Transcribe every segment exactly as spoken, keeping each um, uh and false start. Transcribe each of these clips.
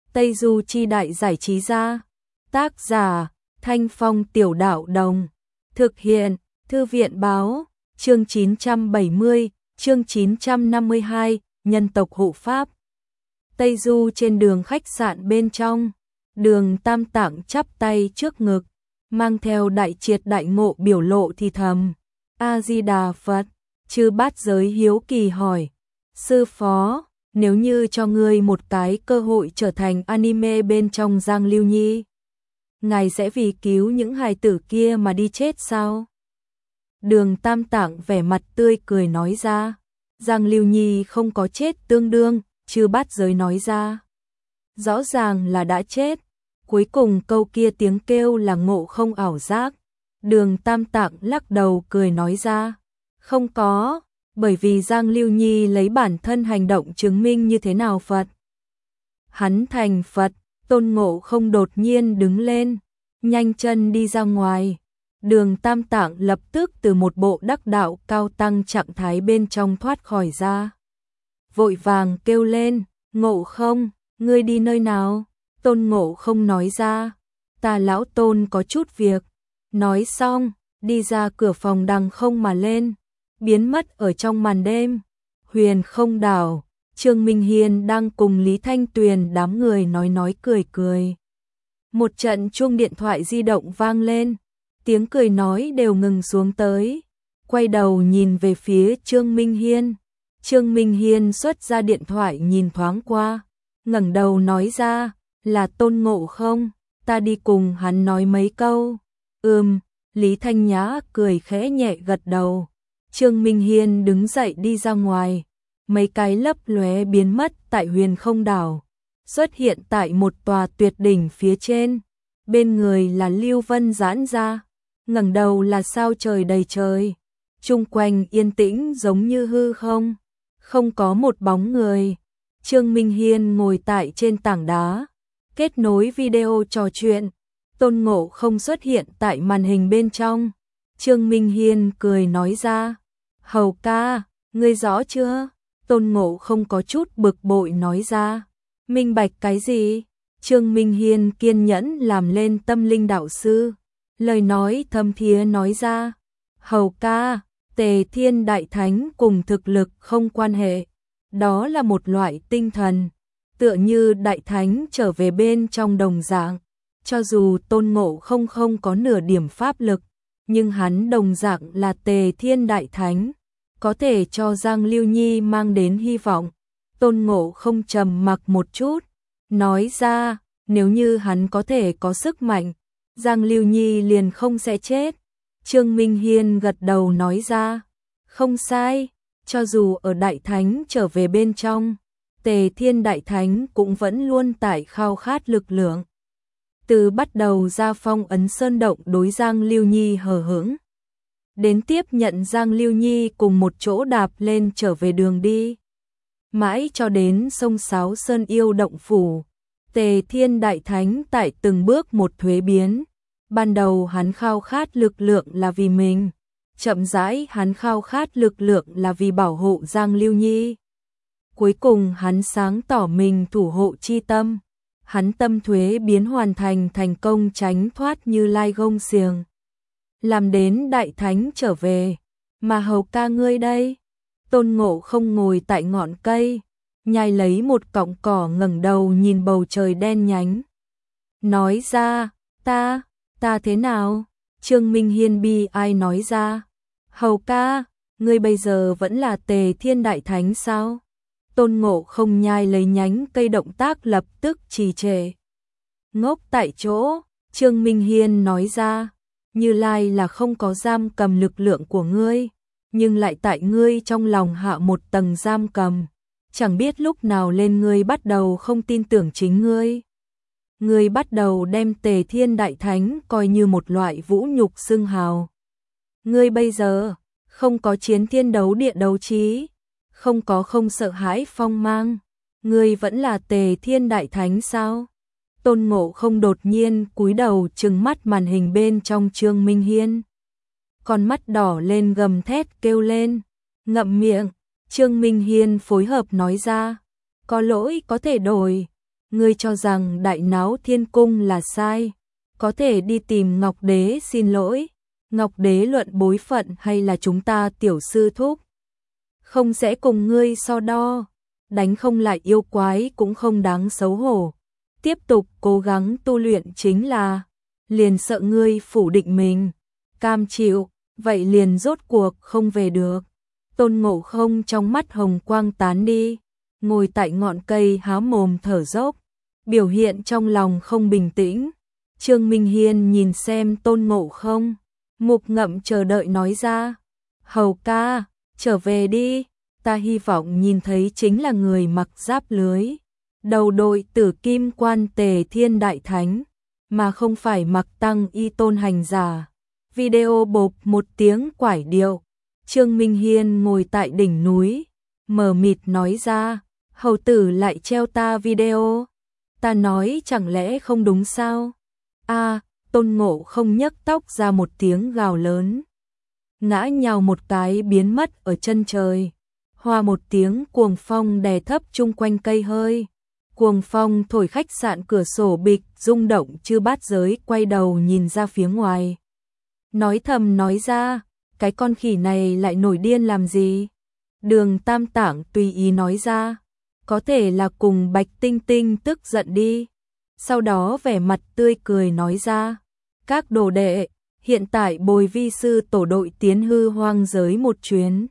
Tây Du Chi Đại Giải Trí Gia. Tác giả Thanh Phong Tiểu Đạo Đồng. Thực hiện Thư viện Báo. Chương chín trăm bảy mươi, chương chín trăm năm mươi hai, nhân tộc hộ pháp. Tây Du trên đường khách sạn bên trong, Đường Tam Tạng chắp tay trước ngực, mang theo đại triệt đại ngộ biểu lộ thì thầm: A Di Đà Phật. Chư Bát Giới hiếu kỳ hỏi: Sư phó, nếu như cho ngươi một cái cơ hội trở thành anime bên trong Giang Lưu Nhi, ngài sẽ vì cứu những hài tử kia mà đi chết sao? Đường Tam Tạng vẻ mặt tươi cười nói ra. Giang Lưu Nhi không có chết tương đương, Chư Bát Giới nói ra. Rõ ràng là đã chết. Cuối cùng câu kia tiếng kêu là ngộ không ảo giác. Đường Tam Tạng lắc đầu cười nói ra. Không có, bởi vì Giang Lưu Nhi lấy bản thân hành động chứng minh như thế nào Phật. Hắn thành Phật. Tôn Ngộ Không đột nhiên đứng lên, nhanh chân đi ra ngoài. Đường Tam Tạng lập tức từ một bộ đắc đạo cao tăng trạng thái bên trong thoát khỏi ra. Vội vàng kêu lên: Ngộ Không, ngươi đi nơi nào? Tôn Ngộ Không nói ra: Ta lão Tôn có chút việc. Nói xong, đi ra cửa phòng đằng không mà lên, biến mất ở trong màn đêm. Huyền Không Đảo, Trương Minh Hiên đang cùng Lý Thanh Tuyền đám người nói nói cười cười. Một trận chuông điện thoại di động vang lên, tiếng cười nói đều ngừng xuống tới. Quay đầu nhìn về phía Trương Minh Hiên. Trương Minh Hiên xuất ra điện thoại nhìn thoáng qua, ngẩng đầu nói ra: Là Tôn Ngộ Không, ta đi cùng hắn nói mấy câu. Ừm, Lý Thanh Nhã cười khẽ nhẹ gật đầu. Trương Minh Hiên đứng dậy đi ra ngoài. Mấy cái lấp lóe biến mất tại Huyền Không Đảo, xuất hiện tại một tòa tuyệt đỉnh phía trên. Bên người là Lưu Vân giãn ra, ngẩng đầu là sao trời đầy trời. Chung quanh yên tĩnh giống như hư không, không có một bóng người. Trương Minh Hiên ngồi tại trên tảng đá, kết nối video trò chuyện. Tôn Ngộ Không xuất hiện tại màn hình bên trong. Trương Minh Hiên cười nói ra: Hầu ca, ngươi rõ chưa? Tôn Ngộ Không có chút bực bội nói ra. Minh bạch cái gì? Trương Minh Hiên kiên nhẫn làm lên tâm linh đạo sư, lời nói thâm thiế nói ra: Hầu ca, Tề Thiên Đại Thánh cùng thực lực không quan hệ, đó là một loại tinh thần, tựa như Đại Thánh trở về bên trong đồng dạng. Cho dù Tôn Ngộ Không không có nửa điểm pháp lực, nhưng hắn đồng dạng là Tề Thiên Đại Thánh, có thể cho Giang Lưu Nhi mang đến hy vọng. Tôn Ngộ Không trầm mặc một chút, nói ra: Nếu như hắn có thể có sức mạnh, Giang Lưu Nhi liền không sẽ chết. Trương Minh Hiên gật đầu nói ra: Không sai, cho dù ở Đại Thánh trở về bên trong, Tề Thiên Đại Thánh cũng vẫn luôn tại khao khát lực lượng. Từ bắt đầu ra phong ấn sơn động đối Giang Lưu Nhi hờ hững, đến tiếp nhận Giang Lưu Nhi cùng một chỗ đạp lên trở về đường đi, mãi cho đến sông Sáo Sơn Yêu Động Phủ, Tề Thiên Đại Thánh tại từng bước một thuế biến. Ban đầu hắn khao khát lực lượng là vì mình, chậm rãi hắn khao khát lực lượng là vì bảo hộ Giang Lưu Nhi. Cuối cùng hắn sáng tỏ mình thủ hộ chi tâm, hắn tâm thuế biến hoàn thành thành công tránh thoát Như Lai gông xiềng, làm đến Đại Thánh trở về. Mà hầu ca ngươi đây? Tôn Ngộ Không ngồi tại ngọn cây, nhai lấy một cọng cỏ, ngẩng đầu nhìn bầu trời đen nhánh, nói ra: Ta, ta thế nào? Trương Minh Hiên bi ai nói ra: Hầu ca, ngươi bây giờ vẫn là Tề Thiên Đại Thánh sao? Tôn Ngộ Không nhai lấy nhánh cây, động tác lập tức trì trệ. Ngốc tại chỗ. Trương Minh Hiên nói ra: Như Lai là không có giam cầm lực lượng của ngươi, nhưng lại tại ngươi trong lòng hạ một tầng giam cầm. Chẳng biết lúc nào lên ngươi bắt đầu không tin tưởng chính ngươi. Ngươi bắt đầu đem Tề Thiên Đại Thánh coi như một loại vũ nhục xưng hào. Ngươi bây giờ không có chiến thiên đấu địa đấu trí, không có không sợ hãi phong mang, ngươi vẫn là Tề Thiên Đại Thánh sao? Tôn Ngộ Không đột nhiên cúi đầu trừng mắt màn hình bên trong Trương Minh Hiên. Con mắt đỏ lên gầm thét kêu lên: Ngậm miệng. Trương Minh Hiên phối hợp nói ra: Có lỗi có thể đổi. ngươi cho rằng đại náo thiên cung là sai, có thể đi tìm Ngọc Đế xin lỗi, Ngọc Đế luận bối phận hay là chúng ta tiểu sư thúc, không sẽ cùng ngươi so đo, đánh không lại yêu quái cũng không đáng xấu hổ, tiếp tục cố gắng tu luyện chính là, liền sợ ngươi phủ định mình, cam chịu, vậy liền rốt cuộc không về được. Tôn Ngộ Không trong mắt hồng quang tán đi, ngồi tại ngọn cây há mồm thở dốc, biểu hiện trong lòng không bình tĩnh. Trương Minh Hiên nhìn xem Tôn Ngộ Không, mục ngậm chờ đợi nói ra, hầu ca, trở về đi, ta hy vọng nhìn thấy chính là người mặc giáp lưới, đầu đội tử kim quan Tề Thiên Đại Thánh, mà không phải mặc tăng y tôn hành giả. Video bộp một tiếng quải điệu, Trương Minh Hiên ngồi tại đỉnh núi, mờ mịt nói ra, hầu tử lại treo ta video, ta nói chẳng lẽ không đúng sao? A, Tôn Ngộ Không nhấc tóc ra một tiếng gào lớn, ngã nhào một cái biến mất ở chân trời, hoa một tiếng cuồng phong đè thấp chung quanh cây hơi, cuồng phong thổi khách sạn cửa sổ bịch rung động chư bát giới quay đầu nhìn ra phía ngoài, nói thầm nói ra, cái con khỉ này lại nổi điên làm gì? Đường Tam Tạng tùy ý nói ra, có thể là cùng Bạch Tinh Tinh tức giận đi. Sau đó vẻ mặt tươi cười nói ra, các đồ đệ, hiện tại bồi vi sư tổ đội tiến hư hoang giới một chuyến.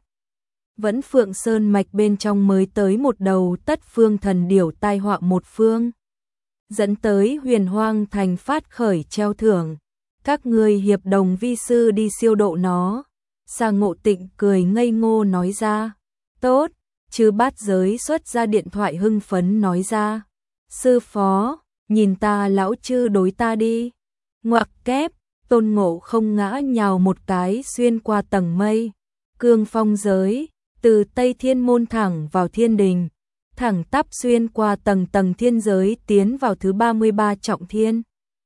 Vẫn Phượng Sơn mạch bên trong mới tới một đầu tất phương thần điểu tai họa một phương. Dẫn tới huyền hoang thành phát khởi treo thưởng. Các người hiệp đồng vi sư đi siêu độ nó. Sa Ngộ Tịnh cười ngây ngô nói ra, tốt, chứ bát giới xuất ra điện thoại hưng phấn nói ra, sư phó, nhìn ta lão chư đối ta đi, ngoặc kép, Tôn Ngộ Không ngã nhào một cái xuyên qua tầng mây, cương phong giới, từ Tây Thiên Môn thẳng vào thiên đình, thẳng tắp xuyên qua tầng tầng thiên giới tiến vào thứ ba mươi ba trọng thiên.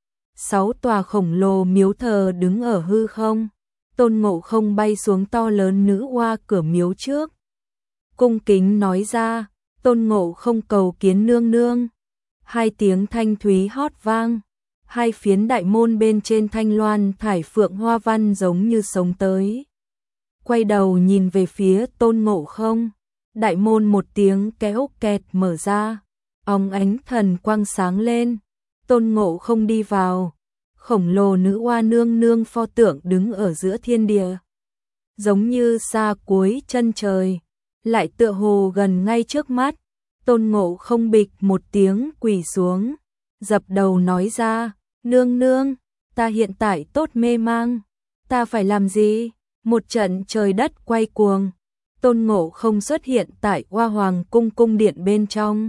Sáu tòa khổng lồ miếu thờ đứng ở hư không. Tôn Ngộ Không bay xuống to lớn nữ oa cửa miếu trước. Cung kính nói ra, Tôn Ngộ Không cầu kiến nương nương. Hai tiếng thanh thúy hót vang. Hai phiến đại môn bên trên thanh loan thải phượng hoa văn giống như sống tới. Quay đầu nhìn về phía Tôn Ngộ Không. Đại môn một tiếng kéo kẹt mở ra. Óng ánh thần quang sáng lên. Tôn Ngộ Không đi vào. Khổng lồ nữ oa nương nương pho tượng đứng ở giữa thiên địa, giống như xa cuối chân trời, lại tựa hồ gần ngay trước mắt. Tôn Ngộ Không bịch một tiếng quỳ xuống, dập đầu nói ra, nương nương, ta hiện tại tốt mê mang, ta phải làm gì? Một trận trời đất quay cuồng, Tôn Ngộ Không xuất hiện tại Oa Hoàng cung cung điện bên trong.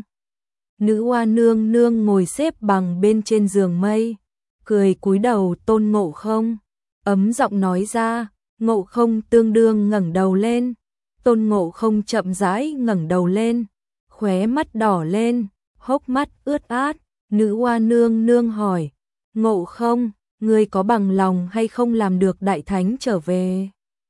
Nữ oa nương nương ngồi xếp bằng bên trên giường mây, cười cúi đầu Tôn Ngộ Không, ấm giọng nói ra, Ngộ Không tương đương ngẩng đầu lên. Tôn Ngộ Không chậm rãi ngẩng đầu lên, khóe mắt đỏ lên, hốc mắt ướt át. Nữ oa nương nương hỏi, Ngộ Không, ngươi có bằng lòng hay không làm được đại thánh trở về?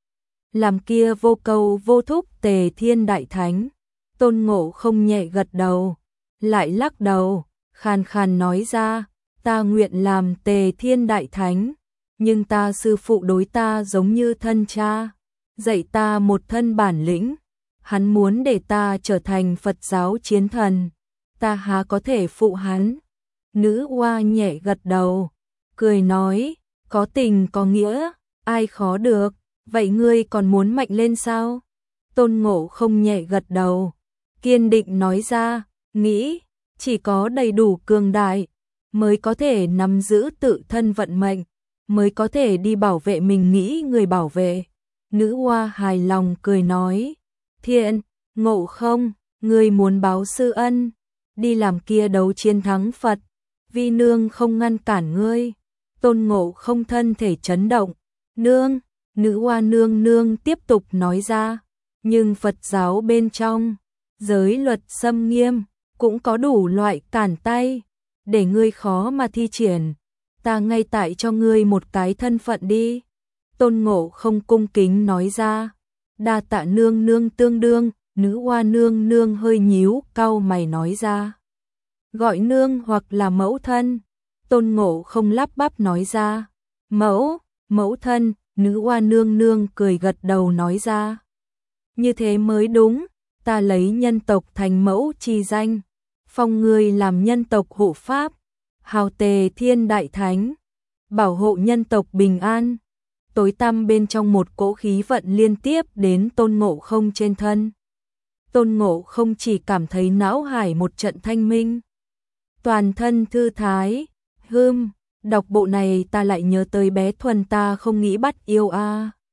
Làm kia vô cầu vô thúc Tề Thiên Đại Thánh. Tôn Ngộ Không nhẹ gật đầu, lại lắc đầu, khàn khàn nói ra, ta nguyện làm Tề Thiên Đại Thánh, nhưng ta sư phụ đối ta giống như thân cha, dạy ta một thân bản lĩnh, hắn muốn để ta trở thành Phật giáo chiến thần, ta há có thể phụ hắn. Nữ oa nhẹ gật đầu, cười nói, có tình có nghĩa, ai khó được, vậy ngươi còn muốn mạnh lên sao? Tôn Ngộ Không nhẹ gật đầu, kiên định nói ra, nghĩ, chỉ có đầy đủ cường đại, mới có thể nắm giữ tự thân vận mệnh, mới có thể đi bảo vệ mình nghĩ người bảo vệ. Nữ oa hài lòng cười nói, thiện, Ngộ Không, ngươi muốn báo sư ân, đi làm kia đấu chiến thắng Phật, vi nương không ngăn cản ngươi. Tôn Ngộ Không thân thể chấn động, nương, nữ oa nương nương tiếp tục nói ra, nhưng Phật giáo bên trong, giới luật xâm nghiêm, cũng có đủ loại cản tay, để ngươi khó mà thi triển, ta ngay tại cho ngươi một cái thân phận đi. Tôn Ngộ Không cung kính nói ra, đa tạ nương nương tương đương. Nữ oa nương nương hơi nhíu cau mày nói ra, Gọi nương hoặc là mẫu thân. Tôn Ngộ Không lắp bắp nói ra. Mẫu, mẫu thân, nữ oa nương nương cười gật đầu nói ra. Như thế mới đúng, ta lấy nhân tộc thành mẫu chi danh, phong người làm nhân tộc hộ pháp, hào tề thiên đại thánh, bảo hộ nhân tộc bình an. Tối tăm bên trong một cỗ khí vận liên tiếp đến Tôn Ngộ Không trên thân. Tôn Ngộ Không chỉ cảm thấy não hải một trận thanh minh, toàn thân thư thái. Hưm, đọc bộ này ta lại nhớ tới bé Thuần ta không nghĩ bắt yêu a. À.